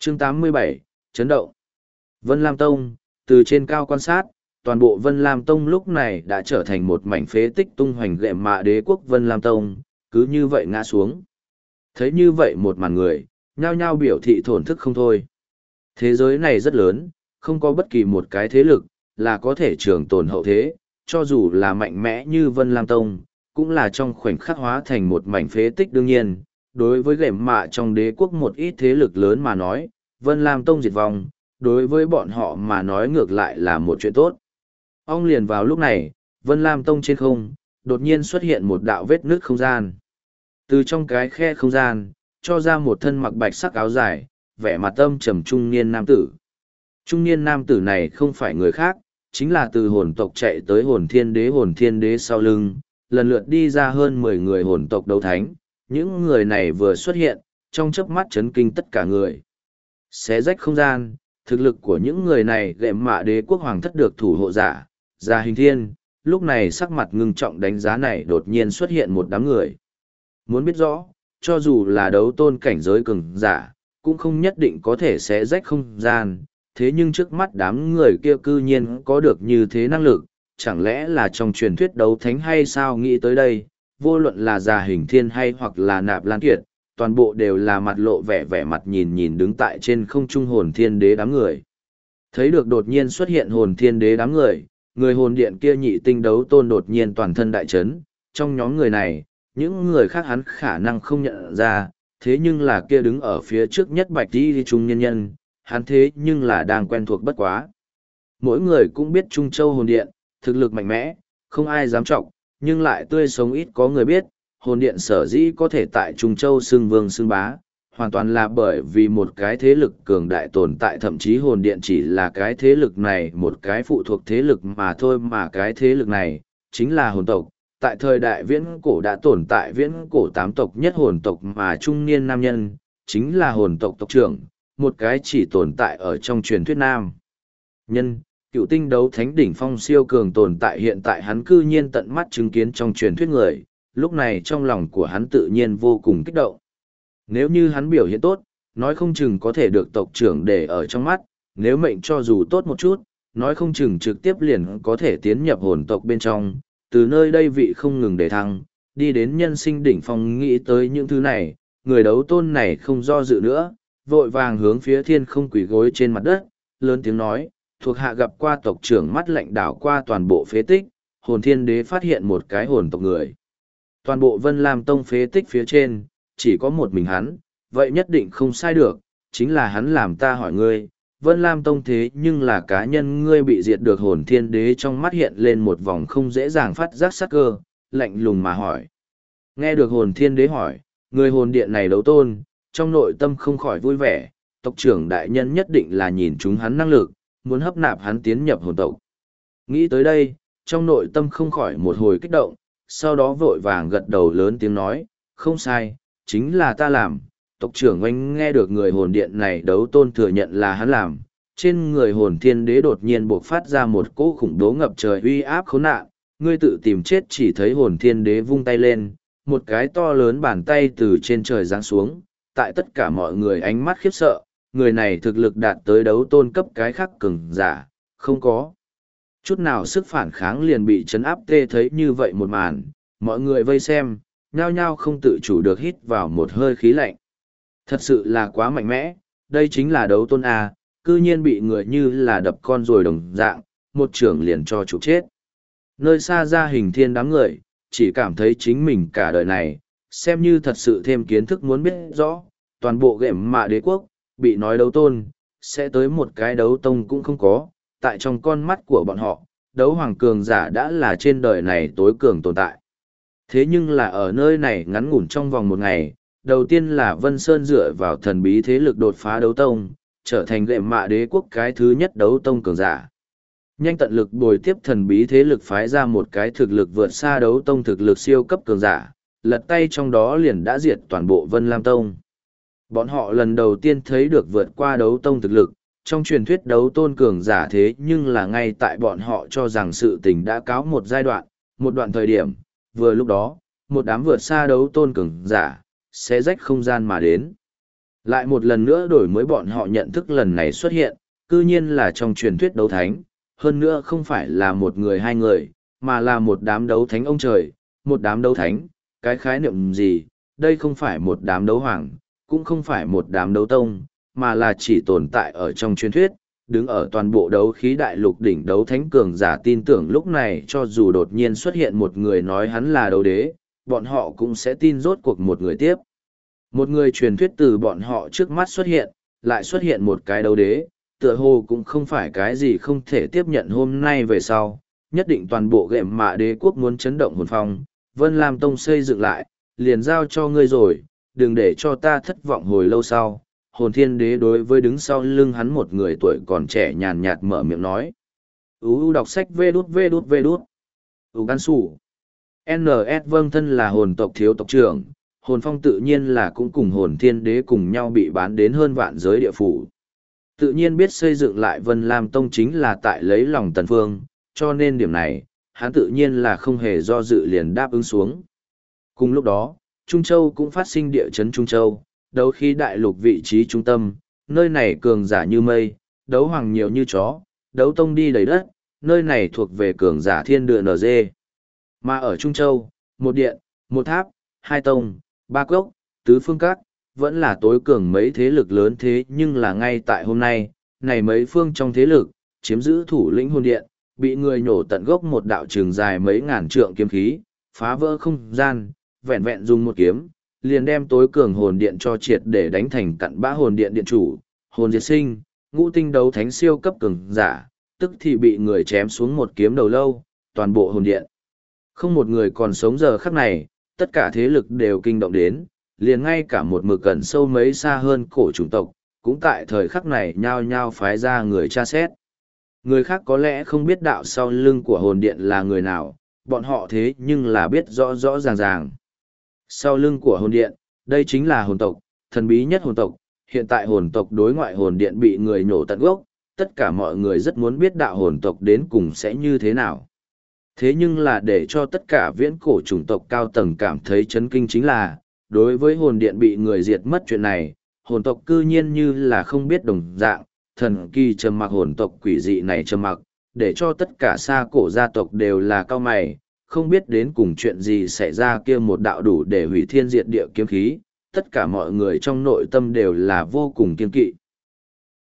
Chương 87, Chấn động. Vân Lam Tông, từ trên cao quan sát, toàn bộ Vân Lam Tông lúc này đã trở thành một mảnh phế tích tung hoành gệm mạ đế quốc Vân Lam Tông, cứ như vậy ngã xuống. Thấy như vậy một màn người, nhao nhao biểu thị thổn thức không thôi. Thế giới này rất lớn, không có bất kỳ một cái thế lực, là có thể trường tồn hậu thế, cho dù là mạnh mẽ như Vân Lam Tông, cũng là trong khoảnh khắc hóa thành một mảnh phế tích đương nhiên. Đối với gệm mạ trong đế quốc một ít thế lực lớn mà nói, Vân Lam Tông diệt vong, đối với bọn họ mà nói ngược lại là một chuyện tốt. Ong liền vào lúc này, Vân Lam Tông trên không, đột nhiên xuất hiện một đạo vết nứt không gian. Từ trong cái khe không gian, cho ra một thân mặc bạch sắc áo dài, vẻ mặt âm trầm trung niên nam tử. Trung niên nam tử này không phải người khác, chính là từ hồn tộc chạy tới hồn thiên đế sau lưng, lần lượt đi ra hơn 10 người hồn tộc đấu thánh. Những người này vừa xuất hiện, trong chớp mắt chấn kinh tất cả người. Xé rách không gian, thực lực của những người này gệm mạ đế quốc hoàng thất được thủ hộ giả, Gia Hình Thiên, lúc này sắc mặt ngưng trọng đánh giá này đột nhiên xuất hiện một đám người. Muốn biết rõ, cho dù là đấu tôn cảnh giới cường giả, cũng không nhất định có thể xé rách không gian, thế nhưng trước mắt đám người kia cư nhiên có được như thế năng lực, chẳng lẽ là trong truyền thuyết đấu thánh hay sao? Nghĩ tới đây, vô luận là Gia Hình Thiên hay hoặc là Nạp Lan Kiệt, toàn bộ đều là mặt lộ vẻ mặt nhìn đứng tại trên không trung hồn thiên đế đám người. Thấy được đột nhiên xuất hiện hồn thiên đế đám người, người hồn điện kia nhị tinh đấu tôn đột nhiên toàn thân đại chấn, trong nhóm người này, những người khác hắn khả năng không nhận ra, thế nhưng là kia đứng ở phía trước nhất bạch đi trung nhân nhân, hắn thế nhưng là đang quen thuộc bất quá. Mỗi người cũng biết Trung Châu hồn điện, thực lực mạnh mẽ, không ai dám trọng, nhưng lại tươi sống ít có người biết, hồn điện sở dĩ có thể tại Trung Châu xưng vương xưng bá, hoàn toàn là bởi vì một cái thế lực cường đại tồn tại, thậm chí hồn điện chỉ là cái thế lực này một cái phụ thuộc thế lực mà thôi, mà cái thế lực này chính là hồn tộc. Tại thời đại viễn cổ đã tồn tại viễn cổ 8 tộc nhất hồn tộc mà trung niên nam nhân chính là hồn tộc tộc trưởng, một cái chỉ tồn tại ở trong truyền thuyết nam nhân. Cựu tinh đấu thánh đỉnh phong siêu cường tồn tại, hiện tại hắn cư nhiên tận mắt chứng kiến trong truyền thuyết người, lúc này trong lòng của hắn tự nhiên vô cùng kích động. Nếu như hắn biểu hiện tốt, nói không chừng có thể được tộc trưởng để ở trong mắt, nếu mệnh cho dù tốt một chút, nói không chừng trực tiếp liền có thể tiến nhập hồn tộc bên trong, từ nơi đây vị không ngừng để thăng, đi đến nhân sinh đỉnh phong. Nghĩ tới những thứ này, người đấu tôn này không do dự nữa, vội vàng hướng phía thiên không quỳ gối trên mặt đất, lớn tiếng nói, thuộc hạ gặp qua tộc trưởng, mắt lạnh đảo qua toàn bộ phế tích, hồn thiên đế phát hiện một cái hồn tộc người. Toàn bộ Vân Lam Tông phế tích phía trên, chỉ có một mình hắn, vậy nhất định không sai được, chính là hắn làm ta hỏi ngươi, Vân Lam Tông thế nhưng là cá nhân ngươi bị diệt được. Hồn thiên đế trong mắt hiện lên một vòng không dễ dàng phát giác sắc cơ, lạnh lùng mà hỏi. Nghe được hồn thiên đế hỏi, người hồn điện này đấu tôn, trong nội tâm không khỏi vui vẻ, tộc trưởng đại nhân nhất định là nhìn chúng hắn năng lực, muốn hấp nạp hắn tiến nhập hồn tộc. Nghĩ tới đây, trong nội tâm không khỏi một hồi kích động, sau đó vội vàng gật đầu lớn tiếng nói, không sai, chính là ta làm. Tộc trưởng oanh nghe được người hồn điện này đấu tôn thừa nhận là hắn làm, trên người hồn thiên đế đột nhiên buộc phát ra một cỗ khủng bố ngập trời uy áp khốn nạn, ngươi tự tìm chết. Chỉ thấy hồn thiên đế vung tay lên, một cái to lớn bàn tay từ trên trời giáng xuống, tại tất cả mọi người ánh mắt khiếp sợ, người này thực lực đạt tới đấu tôn cấp cái khác cường giả, không có chút nào sức phản kháng liền bị chấn áp. Tê thấy như vậy một màn, mọi người vây xem, nhao nhao không tự chủ được hít vào một hơi khí lạnh. Thật sự là quá mạnh mẽ, đây chính là đấu tôn A, cư nhiên bị người như là đập con rồi đồng dạng, một trưởng liền cho trục chết. Nơi xa Gia Hình Thiên đám người, chỉ cảm thấy chính mình cả đời này, xem như thật sự thêm kiến thức. Muốn biết rõ, toàn bộ gệm mạ đế quốc, bị nói đấu tôn, sẽ tới một cái đấu tông cũng không có, tại trong con mắt của bọn họ, đấu hoàng cường giả đã là trên đời này tối cường tồn tại. Thế nhưng là ở nơi này ngắn ngủn trong vòng một ngày, đầu tiên là Vân Sơn dựa vào thần bí thế lực đột phá đấu tông, trở thành gệm mạ đế quốc cái thứ nhất đấu tông cường giả. Nhanh tận lực bồi tiếp thần bí thế lực phái ra một cái thực lực vượt xa đấu tông thực lực siêu cấp cường giả, lật tay trong đó liền đã diệt toàn bộ Vân Lam Tông. Bọn họ lần đầu tiên thấy được vượt qua đấu tông thực lực, trong truyền thuyết đấu tôn cường giả, thế nhưng là ngay tại bọn họ cho rằng sự tình đã cáo một giai đoạn, một đoạn thời điểm, vừa lúc đó, một đám vượt xa đấu tôn cường giả, sẽ rách không gian mà đến. Lại một lần nữa đổi mới bọn họ nhận thức lần này xuất hiện, cư nhiên là trong truyền thuyết đấu thánh, hơn nữa không phải là một người hai người, mà là một đám đấu thánh ông trời, một đám đấu thánh, cái khái niệm gì, đây không phải một đám đấu hoàng, cũng không phải một đám đấu tông, mà là chỉ tồn tại ở trong truyền thuyết, đứng ở toàn bộ đấu khí đại lục đỉnh đấu thánh cường giả tin tưởng lúc này cho dù đột nhiên xuất hiện một người nói hắn là đấu đế, bọn họ cũng sẽ tin rốt cuộc một người tiếp. Một người truyền thuyết từ bọn họ trước mắt xuất hiện, lại xuất hiện một cái đấu đế, tựa hồ cũng không phải cái gì không thể tiếp nhận hôm nay về sau, nhất định toàn bộ gệm mạ đế quốc muốn chấn động hồn phong, Vân Lam Tông xây dựng lại, liền giao cho ngươi rồi, đừng để cho ta thất vọng hồi lâu sau. Hồn thiên đế đối với đứng sau lưng hắn một người tuổi còn trẻ nhàn nhạt mở miệng nói. Đọc sách vê đút vê đút vê đút. Gan sủ. NS vâng thân là hồn tộc thiếu tộc trưởng, hồn phong tự nhiên là cũng cùng hồn thiên đế cùng nhau bị bán đến hơn vạn giới địa phủ. Tự nhiên biết xây dựng lại Vân Lam Tông chính là tại lấy lòng Tần Phương, cho nên điểm này, hắn tự nhiên là không hề do dự liền đáp ứng xuống. Cùng lúc đó, Trung Châu cũng phát sinh địa chấn Trung Châu, đấu khí đại lục vị trí trung tâm, nơi này cường giả như mây, đấu hoàng nhiều như chó, đấu tông đi đầy đất, nơi này thuộc về cường giả thiên địa NG. Mà ở Trung Châu, một điện, một tháp, hai tông, ba cốc, tứ phương các, vẫn là tối cường mấy thế lực lớn thế nhưng là ngay tại hôm nay, này mấy phương trong thế lực, chiếm giữ thủ lĩnh hồn điện, bị người nhổ tận gốc một đạo trường dài mấy ngàn trượng kiếm khí, phá vỡ không gian, vẹn vẹn dùng một kiếm, liền đem tối cường hồn điện cho triệt để đánh thành cặn bã hồn điện điện chủ, hồn diệt sinh, ngũ tinh đấu thánh siêu cấp cường giả, tức thì bị người chém xuống một kiếm đầu lâu, toàn bộ hồn điện. Không một người còn sống giờ khắc này, tất cả thế lực đều kinh động đến, liền ngay cả một mực gần sâu mấy xa hơn cổ chủng tộc, cũng tại thời khắc này nhao nhao phái ra người tra xét. Người khác có lẽ không biết đạo sau lưng của hồn điện là người nào, bọn họ thế nhưng là biết rõ rõ ràng ràng. Sau lưng của hồn điện, đây chính là hồn tộc, thần bí nhất hồn tộc, hiện tại hồn tộc đối ngoại hồn điện bị người nhổ tận gốc, tất cả mọi người rất muốn biết đạo hồn tộc đến cùng sẽ như thế nào. Thế nhưng là để cho tất cả viễn cổ chủng tộc cao tầng cảm thấy chấn kinh chính là, đối với hồn điện bị người diệt mất chuyện này, hồn tộc cư nhiên như là không biết đồng dạng, thần kỳ trầm mặc hồn tộc quỷ dị này trầm mặc, để cho tất cả xa cổ gia tộc đều là cao mày, không biết đến cùng chuyện gì xảy ra kia một đạo đủ để hủy thiên diệt địa kiếm khí, tất cả mọi người trong nội tâm đều là vô cùng kiên kỵ.